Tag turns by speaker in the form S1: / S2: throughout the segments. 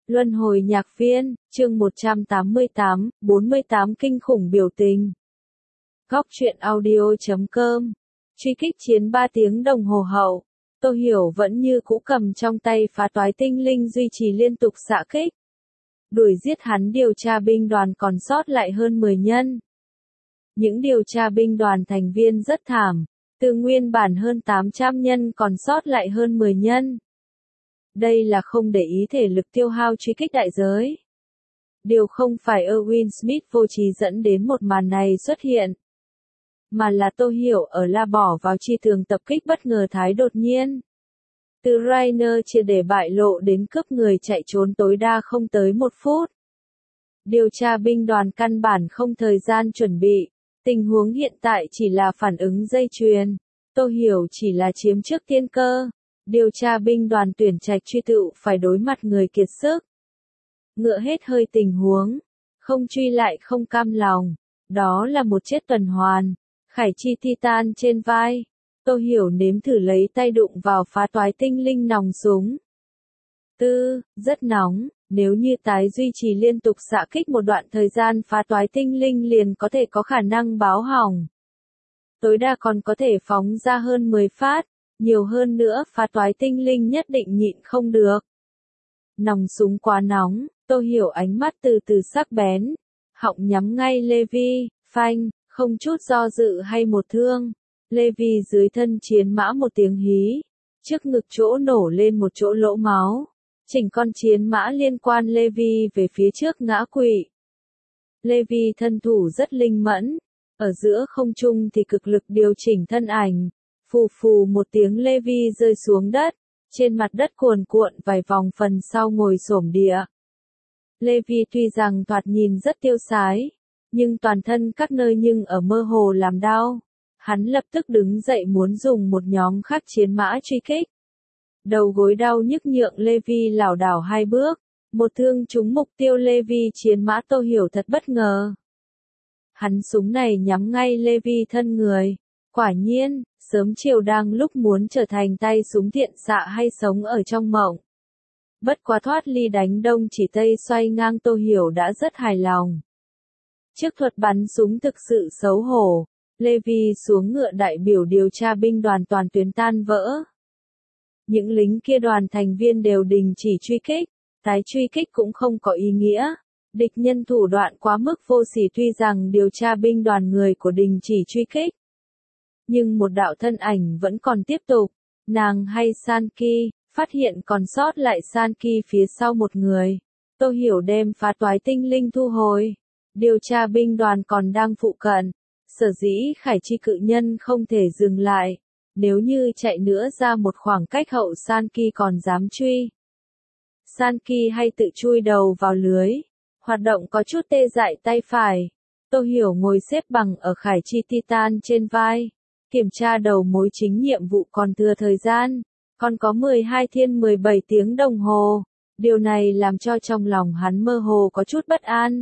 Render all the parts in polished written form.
S1: Luân hồi nhạc viên, chương 188, 48 kinh khủng biểu tình. Góc truyện audio.com. Truy kích chiến 3 tiếng đồng hồ hậu, Tô Hiểu vẫn như cũ cầm trong tay phá toái tinh linh duy trì liên tục xạ kích. Đuổi giết hắn điều tra binh đoàn còn sót lại hơn 10 nhân. Những điều tra binh đoàn thành viên rất thảm, từ nguyên bản hơn 800 nhân còn sót lại hơn 10 nhân. Đây là không để ý thể lực tiêu hao truy kích đại giới. Điều không phải Erwin Smith vô trí dẫn đến một màn này xuất hiện, mà là Tô Hiểu ở la bỏ vào chi tường tập kích bất ngờ thái đột nhiên. Từ Rainer chia để bại lộ đến cướp người chạy trốn tối đa không tới 1 phút. Điều tra binh đoàn căn bản không thời gian chuẩn bị, tình huống hiện tại chỉ là phản ứng dây chuyền. Tô Hiểu chỉ là chiếm trước tiên cơ. Điều tra binh đoàn tuyển trạch truy tựu phải đối mặt người kiệt sức. Ngựa hết hơi tình huống, không truy lại không cam lòng, đó là một chết tuần hoàn. Khải chi titan trên vai, Tô Hiểu nếm thử lấy tay đụng vào phá toái tinh linh nòng súng. Rất nóng, nếu như tái duy trì liên tục xạ kích một đoạn thời gian phá toái tinh linh liền có thể có khả năng báo hỏng. Tối đa còn có thể phóng ra hơn 10 phát. Nhiều hơn nữa phá toái tinh linh nhất định nhịn không được. Nòng súng quá nóng, Tô Hiểu ánh mắt từ từ sắc bén, họng nhắm ngay Levi, phanh, không chút do dự hay một thương. Levi dưới thân chiến mã một tiếng hí, trước ngực chỗ nổ lên một chỗ lỗ máu. Chỉnh con chiến mã liên quan Levi về phía trước ngã quỵ. Levi thân thủ rất linh mẫn, ở giữa không trung thì cực lực điều chỉnh thân ảnh. Phù phù một tiếng Levi rơi xuống đất, trên mặt đất cuồn cuộn vài vòng phần sau ngồi xổm địa. Levi tuy rằng thoạt nhìn rất tiêu sái, nhưng toàn thân các nơi nhưng ở mơ hồ làm đau. Hắn lập tức đứng dậy muốn dùng một nhóm khác chiến mã truy kích. Đầu gối đau nhức nhượng Levi lảo đảo 2 bước, một thương trúng mục tiêu Levi chiến mã. Tô Hiểu thật bất ngờ. Hắn súng này nhắm ngay Levi thân người. Quả nhiên, sớm chiều đang lúc muốn trở thành tay súng thiện xạ hay sống ở trong mộng. Bất quá thoát ly đánh đông chỉ tây xoay ngang, Tô Hiểu đã rất hài lòng. Trước thuật bắn súng thực sự xấu hổ, Levi xuống ngựa đại biểu điều tra binh đoàn toàn tuyến tan vỡ. Những lính kia đoàn thành viên đều đình chỉ truy kích, tái truy kích cũng không có ý nghĩa. Địch nhân thủ đoạn quá mức vô sỉ, tuy rằng điều tra binh đoàn người của đình chỉ truy kích. Nhưng một đạo thân ảnh vẫn còn tiếp tục, nàng hay Sanki, phát hiện còn sót lại Sanki phía sau một người. Tô Hiểu đem phá toái tinh linh thu hồi. Điều tra binh đoàn còn đang phụ cận. Sở dĩ Khải chi cự nhân không thể dừng lại. Nếu như chạy nữa ra một khoảng cách hậu Sanki còn dám truy. Sanki hay tự chui đầu vào lưới. Hoạt động có chút tê dại tay phải. Tô Hiểu ngồi xếp bằng ở Khải chi titan trên vai. Kiểm tra đầu mối chính nhiệm vụ còn thừa thời gian, còn có 12 thiên 17 tiếng đồng hồ. Điều này làm cho trong lòng hắn mơ hồ có chút bất an.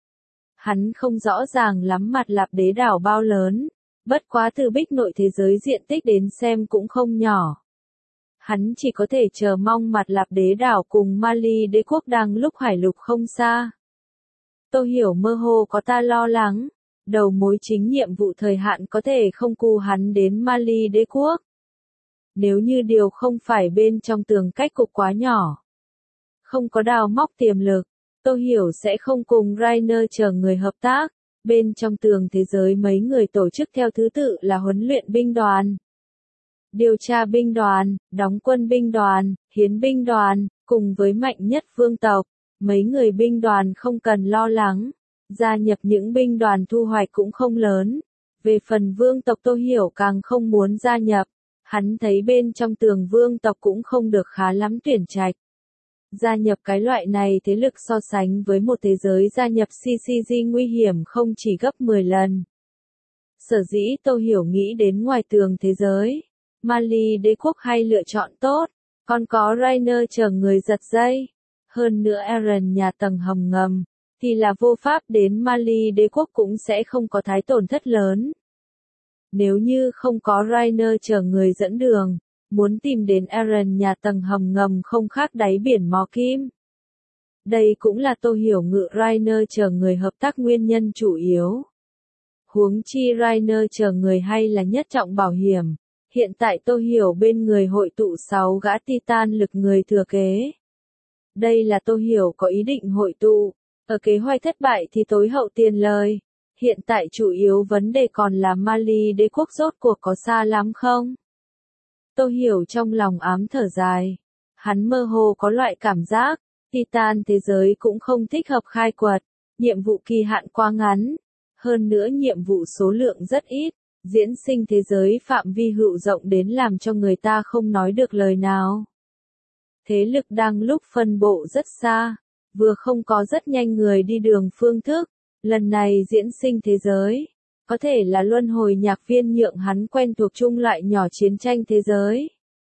S1: Hắn không rõ ràng lắm Mặt Lạp Đế đảo bao lớn, bất quá từ Bích Nội thế giới diện tích đến xem cũng không nhỏ. Hắn chỉ có thể chờ mong Mặt Lạp Đế đảo cùng Mali đế quốc đang lúc hải lục không xa. Tô Hiểu mơ hồ có ta lo lắng. Đầu mối chính nhiệm vụ thời hạn có thể không cu hắn đến Mali đế quốc. Nếu như điều không phải bên trong tường cách cục quá nhỏ, không có đào móc tiềm lực, Tô Hiểu sẽ không cùng Rainer chờ người hợp tác. Bên trong tường thế giới mấy người tổ chức theo thứ tự là huấn luyện binh đoàn, điều tra binh đoàn, đóng quân binh đoàn, hiến binh đoàn, cùng với mạnh nhất vương tộc. Mấy người binh đoàn không cần lo lắng. Gia nhập những binh đoàn thu hoạch cũng không lớn. Về phần vương tộc Tô Hiểu càng không muốn gia nhập. Hắn thấy bên trong tường vương tộc cũng không được khá lắm tuyển trạch. Gia nhập cái loại này thế lực so sánh với một thế giới gia nhập CCG nguy hiểm không chỉ gấp 10 lần. Sở dĩ Tô Hiểu nghĩ đến ngoài tường thế giới, Mali đế quốc hay lựa chọn tốt, còn có Rainer chờ người giật dây. Hơn nữa Eren nhà tầng hầm ngầm. Thì là vô pháp đến Mali đế quốc cũng sẽ không có thái tổn thất lớn. Nếu như không có Rainer chờ người dẫn đường, muốn tìm đến Eren nhà tầng hầm ngầm không khác đáy biển mò kim. Đây cũng là Tô Hiểu ngự Rainer chờ người hợp tác nguyên nhân chủ yếu. Huống chi Rainer chờ người hay là nhất trọng bảo hiểm. Hiện tại Tô Hiểu bên người hội tụ 6 gã Titan lực người thừa kế. Đây là Tô Hiểu có ý định hội tụ. Ở kế hoạch thất bại thì tối hậu tiền lời. Hiện tại chủ yếu vấn đề còn là Mali đế quốc rốt cuộc có xa lắm không? Tô Hiểu trong lòng ám thở dài. Hắn mơ hồ có loại cảm giác, Titan thế giới cũng không thích hợp khai quật, nhiệm vụ kỳ hạn quá ngắn. Hơn nữa nhiệm vụ số lượng rất ít, diễn sinh thế giới phạm vi hữu rộng đến làm cho người ta không nói được lời nào. Thế lực đang lúc phân bộ rất xa, vừa không có rất nhanh người đi đường phương thức, lần này diễn sinh thế giới, có thể là luân hồi nhạc viên nhượng hắn quen thuộc chung loại nhỏ chiến tranh thế giới.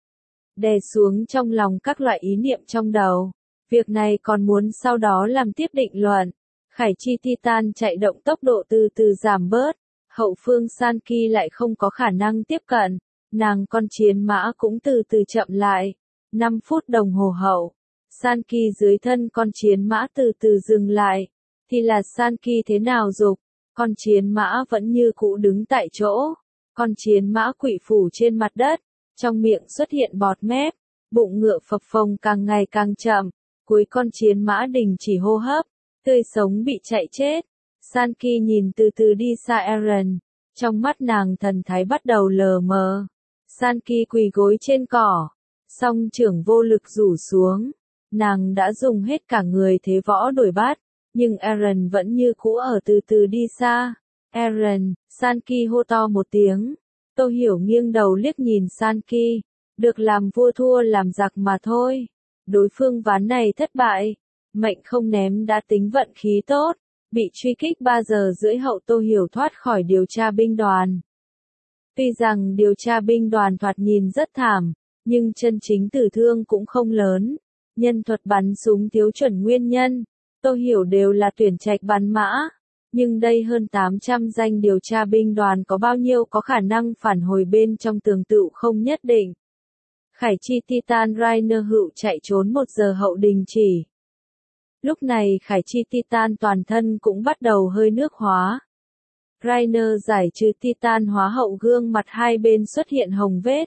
S1: Đè xuống trong lòng các loại ý niệm trong đầu, việc này còn muốn sau đó làm tiếp định luận. Khải chi Titan chạy động tốc độ từ từ giảm bớt, hậu phương Sanki lại không có khả năng tiếp cận, nàng con chiến mã cũng từ từ chậm lại. 5 phút đồng hồ hậu, Sanki dưới thân con chiến mã từ từ dừng lại, thì là Sanki thế nào dục, con chiến mã vẫn như cũ đứng tại chỗ, con chiến mã quỵ phủ trên mặt đất, trong miệng xuất hiện bọt mép, bụng ngựa phập phồng càng ngày càng chậm, cuối con chiến mã đình chỉ hô hấp, tươi sống bị chạy chết. Sanki nhìn từ từ đi xa Eren, trong mắt nàng thần thái bắt đầu lờ mờ. Sanki quỳ gối trên cỏ, song trưởng vô lực rủ xuống, nàng đã dùng hết cả người thế võ đuổi bắt, nhưng Eren vẫn như cũ ở từ từ đi xa. Eren, Sanki hô to một tiếng. Tô Hiểu nghiêng đầu liếc nhìn Sanki, được làm vua thua làm giặc mà thôi. Đối phương ván này thất bại, mệnh không ném đã tính vận khí tốt, bị truy kích 3 giờ rưỡi hậu Tô Hiểu thoát khỏi điều tra binh đoàn. Tuy rằng điều tra binh đoàn thoạt nhìn rất thảm, nhưng chân chính tử thương cũng không lớn. Nhân thuật bắn súng thiếu chuẩn nguyên nhân, Tô Hiểu đều là tuyển trạch bắn mã. Nhưng đây hơn 800 danh điều tra binh đoàn có bao nhiêu có khả năng phản hồi bên trong tường tựu không nhất định. Khải chi Titan Rainer hữu chạy trốn 1 giờ hậu đình chỉ. Lúc này Khải chi Titan toàn thân cũng bắt đầu hơi nước hóa. Rainer giải trừ Titan hóa hậu gương mặt hai bên xuất hiện hồng vết.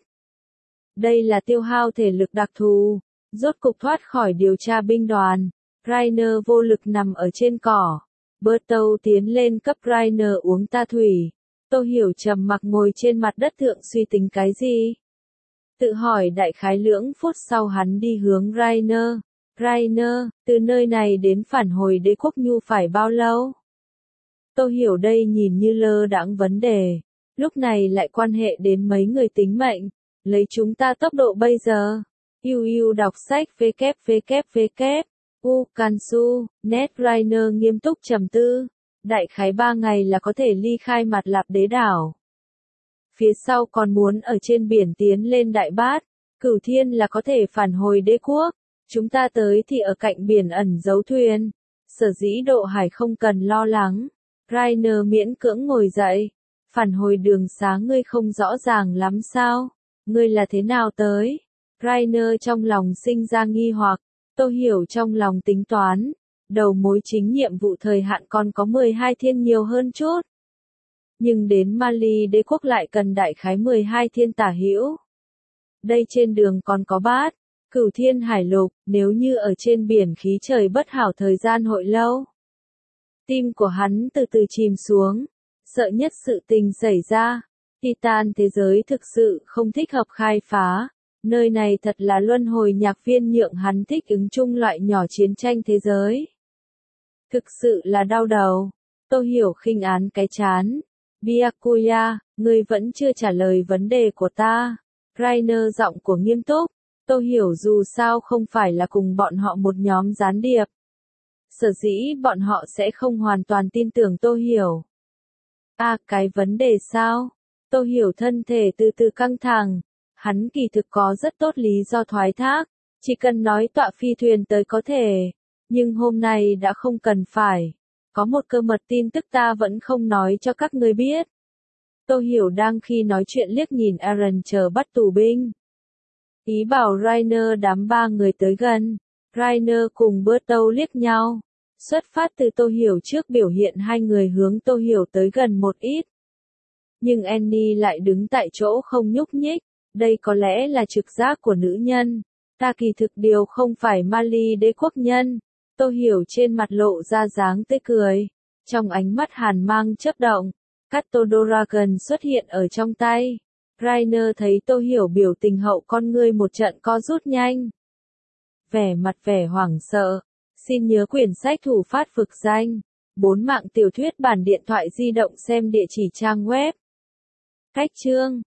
S1: Đây là tiêu hao thể lực đặc thù, rốt cục thoát khỏi điều tra binh đoàn. Rainer vô lực nằm ở trên cỏ. Bertâu tiến lên cấp Rainer uống ta thủy. Tô Hiểu trầm mặc ngồi trên mặt đất thượng suy tính cái gì. Tự hỏi đại khái lưỡng phút sau hắn đi hướng Rainer. Rainer, từ nơi này đến phản hồi đế quốc Nhu phải bao lâu? Tô Hiểu đây nhìn như lơ đãng vấn đề. Lúc này lại quan hệ đến mấy người tính mệnh. Lấy chúng ta tốc độ bây giờ. Đọc sách www. Kansu, Net Rainer nghiêm túc trầm tư. Đại khái 3 ngày là có thể ly khai Mặt Lạp đế đảo. Phía sau còn muốn ở trên biển tiến lên Đại Bát. Cửu Thiên là có thể phản hồi đế quốc. Chúng ta tới thì ở cạnh biển ẩn giấu thuyền. Sở dĩ độ hải không cần lo lắng. Rainer miễn cưỡng ngồi dậy. Phản hồi đường xá ngươi không rõ ràng lắm sao? Ngươi là thế nào tới? Rainer trong lòng sinh ra nghi hoặc. Tô Hiểu trong lòng tính toán. Đầu mối chính nhiệm vụ thời hạn còn có 12 thiên nhiều hơn chút. Nhưng đến Mali đế quốc lại cần đại khái 12 thiên tả hữu. Đây trên đường còn có Bát, Cửu Thiên Hải Lục, nếu như ở trên biển khí trời bất hảo thời gian hội lâu. Tim của hắn từ từ chìm xuống, sợ nhất sự tình xảy ra. Titan thế giới thực sự không thích hợp khai phá. Nơi này thật là luân hồi nhạc viên nhượng hắn thích ứng chung loại nhỏ chiến tranh thế giới. Thực sự là đau đầu. Tô Hiểu khinh án cái chán. Byakuya, ngươi vẫn chưa trả lời vấn đề của ta. Rainer giọng của nghiêm túc. Tô Hiểu dù sao không phải là cùng bọn họ một nhóm gián điệp. Sở dĩ bọn họ sẽ không hoàn toàn tin tưởng Tô Hiểu. Cái vấn đề sao? Tô Hiểu thân thể từ từ căng thẳng. Hắn kỳ thực có rất tốt lý do thoái thác. Chỉ cần nói tọa phi thuyền tới có thể. Nhưng hôm nay đã không cần phải. Có một cơ mật tin tức ta vẫn không nói cho các ngươi biết. Tô Hiểu đang khi nói chuyện liếc nhìn Eren chờ bắt tù binh. Ý bảo Rainer đám 3 người tới gần. Rainer cùng Bertolt liếc nhau. Xuất phát từ Tô Hiểu trước biểu hiện hai người hướng Tô Hiểu tới gần một ít. Nhưng Annie lại đứng tại chỗ không nhúc nhích. Đây có lẽ là trực giác của nữ nhân. Ta kỳ thực điều không phải Mali đế quốc nhân. Tô Hiểu trên mặt lộ ra dáng tươi cười. Trong ánh mắt hàn mang chớp động. Catodoragon xuất hiện ở trong tay. Rainer thấy Tô Hiểu biểu tình hậu con ngươi một trận co rút nhanh. Vẻ mặt vẻ hoảng sợ. Xin nhớ quyển sách thủ phát vực danh. 4 mạng tiểu thuyết bản điện thoại di động xem địa chỉ trang web. Cách chương